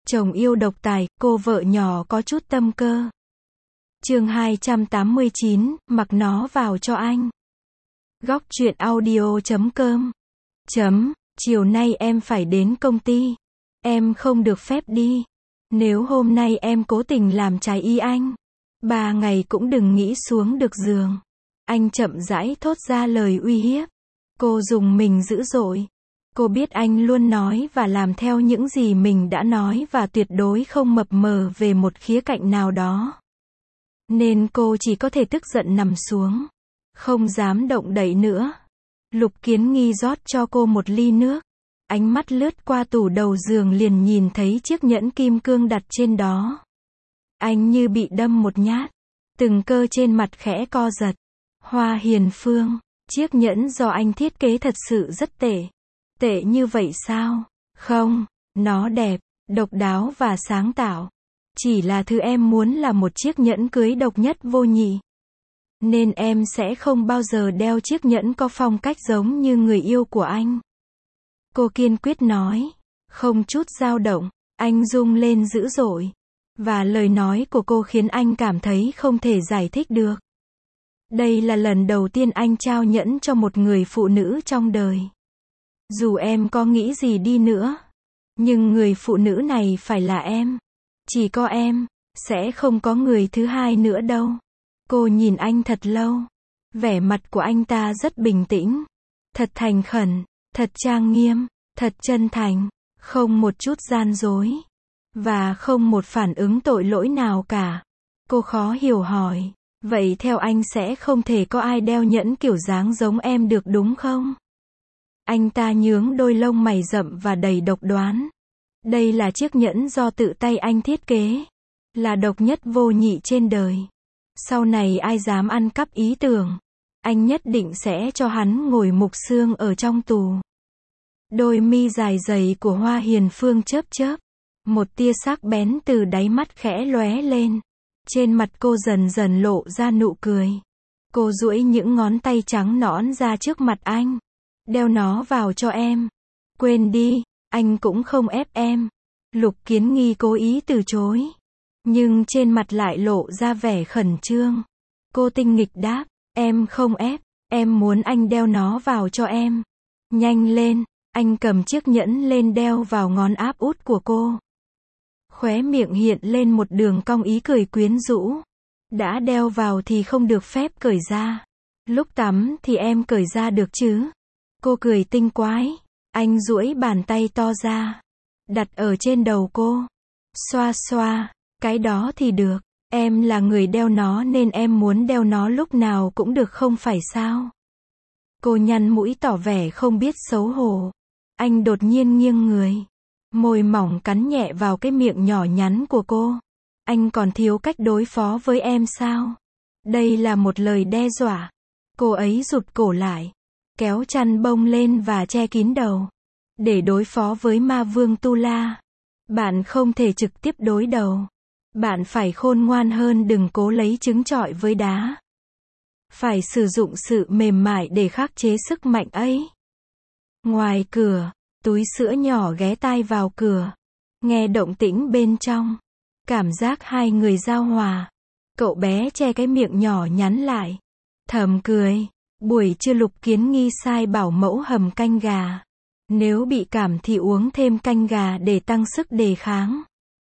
Chồng yêu độc tài, cô vợ nhỏ có chút tâm cơ. Chương 289, mặc nó vào cho anh. Góc truyện audio.com. Chiều nay em phải đến công ty. Em không được phép đi. Nếu hôm nay em cố tình làm trái ý anh, 3 ngày cũng đừng nghĩ xuống được giường. Anh chậm rãi thốt ra lời uy hiếp. Cô rùng mình dữ dội. Cô biết anh luôn nói và làm theo những gì mình đã nói và tuyệt đối không mập mờ về một khía cạnh nào đó. Nên cô chỉ có thể tức giận nằm xuống. Không dám động đậy nữa. Lục Kiến Nghi rót cho cô một ly nước. Ánh mắt lướt qua tủ đầu giường liền nhìn thấy chiếc nhẫn kim cương đặt trên đó. Anh như bị đâm một nhát. Từng cơ trên mặt khẽ co giật. Hoa Hiền Phương, chiếc nhẫn do anh thiết kế thật sự rất tệ. Tệ như vậy sao? Không, nó đẹp, độc đáo và sáng tạo. Chỉ là thứ em muốn là một chiếc nhẫn cưới độc nhất vô nhị. Nên em sẽ không bao giờ đeo chiếc nhẫn có phong cách giống như người yêu của anh. Cô kiên quyết nói. Không chút dao động, anh rung lên dữ dội. Và lời nói của cô khiến anh cảm thấy không thể giải thích được. Đây là lần đầu tiên anh trao nhẫn cho một người phụ nữ trong đời. Dù em có nghĩ gì đi nữa, nhưng người phụ nữ này phải là em. Chỉ có em, sẽ không có người thứ hai nữa đâu. Cô nhìn anh thật lâu. Vẻ mặt của anh ta rất bình tĩnh. Thật thành khẩn, thật trang nghiêm, thật chân thành, không một chút gian dối. Và không một phản ứng tội lỗi nào cả. Cô khó hiểu hỏi. Vậy theo anh sẽ không thể có ai đeo nhẫn kiểu dáng giống em được đúng không? Anh ta nhướng đôi lông mày rậm và đầy độc đoán. Đây là chiếc nhẫn do tự tay anh thiết kế. Là độc nhất vô nhị trên đời. Sau này ai dám ăn cắp ý tưởng, anh nhất định sẽ cho hắn ngồi mục xương ở trong tù. Đôi mi dài dày của Hoa Hiền Phương chớp chớp. Một tia sắc bén từ đáy mắt khẽ lóe lên. Trên mặt cô dần dần lộ ra nụ cười. Cô duỗi những ngón tay trắng nõn ra trước mặt anh. Đeo nó vào cho em. Quên đi, anh cũng không ép em. Lục Kiến Nghi cố ý từ chối. Nhưng trên mặt lại lộ ra vẻ khẩn trương. Cô tinh nghịch đáp, em không ép, em muốn anh đeo nó vào cho em. Nhanh lên, anh cầm chiếc nhẫn lên đeo vào ngón áp út của cô. Khóe miệng hiện lên một đường cong ý cười quyến rũ. Đã đeo vào thì không được phép cởi ra. Lúc tắm thì em cởi ra được chứ? Cô cười tinh quái. Anh duỗi bàn tay to ra. Đặt ở trên đầu cô. Xoa xoa. Cái đó thì được. Em là người đeo nó nên em muốn đeo nó lúc nào cũng được không phải sao? Cô nhăn mũi tỏ vẻ không biết xấu hổ. Anh đột nhiên nghiêng người. Môi mỏng cắn nhẹ vào cái miệng nhỏ nhắn của cô. Anh còn thiếu cách đối phó với em sao? Đây là một lời đe dọa. Cô ấy rụt cổ lại. Kéo chăn bông lên và che kín đầu. Để đối phó với ma vương Tu La. Bạn không thể trực tiếp đối đầu. Bạn phải khôn ngoan hơn, đừng cố lấy trứng trọi với đá. Phải sử dụng sự mềm mại để khắc chế sức mạnh ấy. Ngoài cửa, túi sữa nhỏ ghé tai vào cửa. Nghe động tĩnh bên trong. Cảm giác hai người giao hòa. Cậu bé che cái miệng nhỏ nhắn lại. Thầm cười. Buổi trưa Lục Kiến Nghi sai bảo mẫu hầm canh gà. Nếu bị cảm thì uống thêm canh gà để tăng sức đề kháng.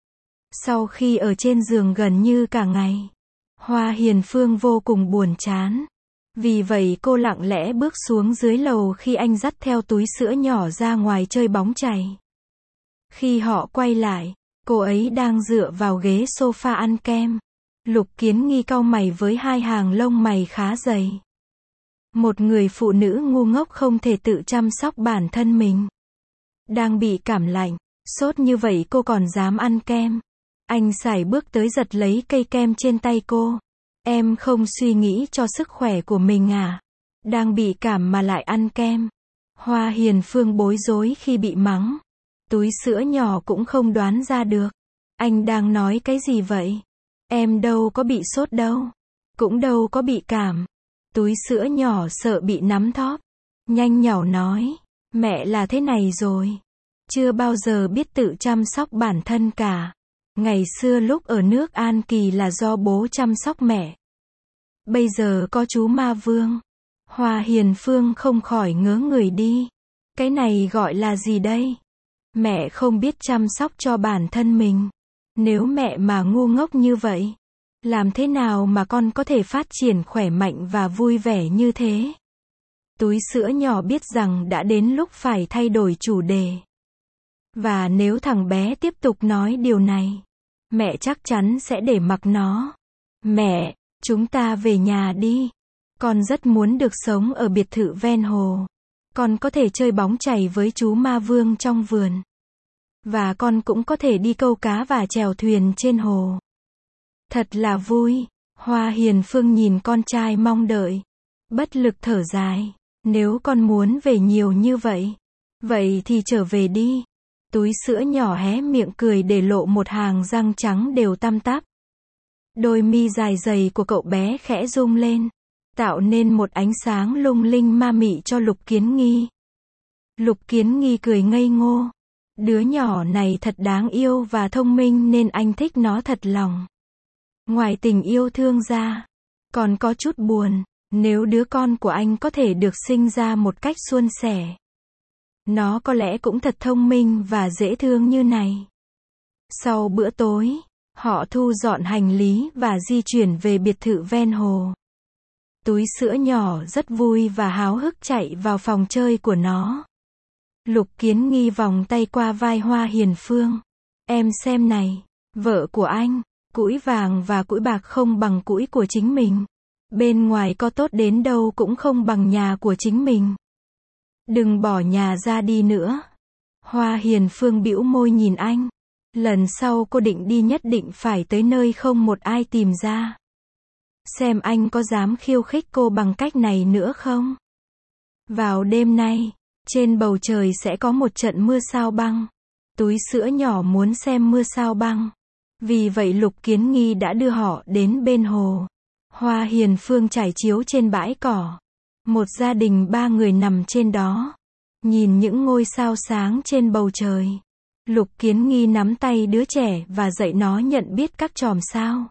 Sau khi ở trên giường gần như cả ngày, Hoa Hiền Phương vô cùng buồn chán. Vì vậy cô lặng lẽ bước xuống dưới lầu khi anh dắt theo túi sữa nhỏ ra ngoài chơi bóng chày. Khi họ quay lại, cô ấy đang dựa vào ghế sofa ăn kem. Lục Kiến Nghi cau mày với hai hàng lông mày khá dày. Một người phụ nữ ngu ngốc không thể tự chăm sóc bản thân mình. Đang bị cảm lạnh, sốt như vậy cô còn dám ăn kem. Anh sải bước tới giật lấy cây kem trên tay cô. Em không suy nghĩ cho sức khỏe của mình à? Đang bị cảm mà lại ăn kem. Hoa Hiền Phương bối rối khi bị mắng. Túi sữa nhỏ cũng không đoán ra được. Anh đang nói cái gì vậy? Em đâu có bị sốt đâu. Cũng đâu có bị cảm. Túi sữa nhỏ sợ bị nắm thóp. Nhanh nhảu nói. Mẹ là thế này rồi. chưa bao giờ biết tự chăm sóc bản thân cả. Ngày xưa lúc ở nước An Kỳ là do bố chăm sóc mẹ. Bây giờ có chú Ma Vương. Hoa Hiền Phương không khỏi ngớ người đi. Cái này gọi là gì đây? Mẹ không biết chăm sóc cho bản thân mình. Nếu mẹ mà ngu ngốc như vậy, làm thế nào mà con có thể phát triển khỏe mạnh và vui vẻ như thế? Túi sữa nhỏ biết rằng đã đến lúc phải thay đổi chủ đề. Và nếu thằng bé tiếp tục nói điều này, mẹ chắc chắn sẽ để mặc nó. Mẹ, chúng ta về nhà đi. Con rất muốn được sống ở biệt thự ven hồ. Con có thể chơi bóng chày với chú Ma Vương trong vườn. Và con cũng có thể đi câu cá và chèo thuyền trên hồ. Thật là vui. Hoa Hiền Phương nhìn con trai mong đợi. Bất lực thở dài. Nếu con muốn về nhiều như vậy, vậy thì trở về đi. Túi sữa nhỏ hé miệng cười để lộ một hàng răng trắng đều tăm tắp. Đôi mi dài dày của cậu bé khẽ rung lên, tạo nên một ánh sáng lung linh ma mị cho Lục Kiến Nghi. Lục Kiến Nghi cười ngây ngô. Đứa nhỏ này thật đáng yêu và thông minh nên anh thích nó thật lòng. Ngoài tình yêu thương ra, còn có chút buồn, nếu đứa con của anh có thể được sinh ra một cách suôn sẻ. Nó có lẽ cũng thật thông minh và dễ thương như này. Sau bữa tối, họ thu dọn hành lý và di chuyển về biệt thự ven hồ. Túi sữa nhỏ rất vui và háo hức chạy vào phòng chơi của nó. Lục Kiến Nghi vòng tay qua vai Hoa Hiền Phương. Em xem này, vợ của anh, cũi vàng và cũi bạc không bằng cũi của chính mình. Bên ngoài có tốt đến đâu cũng không bằng nhà của chính mình. Đừng bỏ nhà ra đi nữa. Hoa Hiền Phương bĩu môi nhìn anh. Lần sau cô định đi nhất định phải tới nơi không một ai tìm ra. Xem anh có dám khiêu khích cô bằng cách này nữa không? Vào đêm nay, trên bầu trời sẽ có một trận mưa sao băng. Túi sữa nhỏ muốn xem mưa sao băng. Vì vậy Lục Kiến Nghi đã đưa họ đến bên hồ. Hoa Hiền Phương trải chiếu trên bãi cỏ. Một gia đình 3 người nằm trên đó. Nhìn những ngôi sao sáng trên bầu trời. Lục Kiến Nghi nắm tay đứa trẻ và dạy nó nhận biết các chòm sao.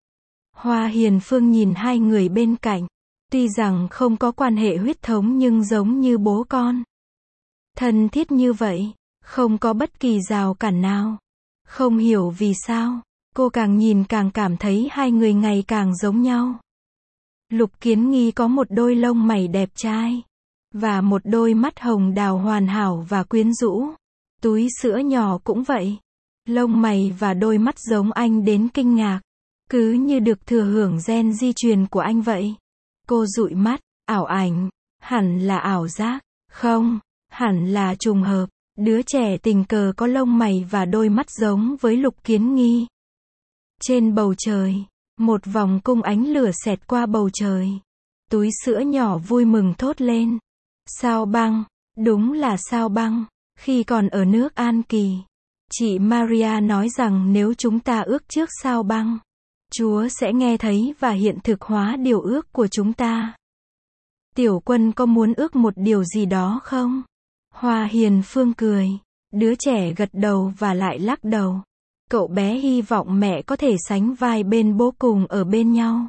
Hoa Hiền Phương nhìn hai người bên cạnh. Tuy rằng không có quan hệ huyết thống nhưng giống như bố con. Thân thiết như vậy, không có bất kỳ rào cản nào. Không hiểu vì sao, cô càng nhìn càng cảm thấy hai người ngày càng giống nhau. Lục Kiến Nghi có một đôi lông mày đẹp trai. Và một đôi mắt hồng đào hoàn hảo và quyến rũ. Túi sữa nhỏ cũng vậy. Lông mày và đôi mắt giống anh đến kinh ngạc. Cứ như được thừa hưởng gen di truyền của anh vậy. Cô dụi mắt, ảo ảnh. Hẳn là ảo giác. Không, hẳn là trùng hợp. Đứa trẻ tình cờ có lông mày và đôi mắt giống với Lục Kiến Nghi. Trên bầu trời, một vòng cung ánh lửa xẹt qua bầu trời. Túi sữa nhỏ vui mừng thốt lên. Sao băng, đúng là sao băng. Khi còn ở nước An Kỳ, chị Maria nói rằng nếu chúng ta ước trước sao băng, Chúa sẽ nghe thấy và hiện thực hóa điều ước của chúng ta. Tiểu Quân có muốn ước một điều gì đó không? Hoa Hiền Phương cười. Đứa trẻ gật đầu và lại lắc đầu. Cậu bé hy vọng mẹ có thể sánh vai bên bố cùng ở bên nhau.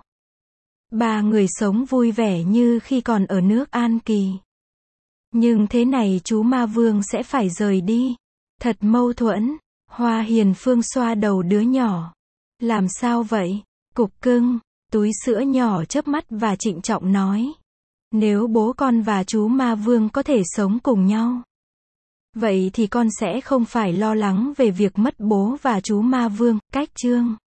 3 người sống vui vẻ như khi còn ở nước An Kỳ. Nhưng thế này chú Ma Vương sẽ phải rời đi. Thật mâu thuẫn. Hoa Hiền Phương xoa đầu đứa nhỏ. Làm sao vậy? Cục cưng. Túi sữa nhỏ chớp mắt và trịnh trọng nói. Nếu bố con và chú Ma Vương có thể sống cùng nhau, vậy thì con sẽ không phải lo lắng về việc mất bố và chú Ma Vương. Cách chương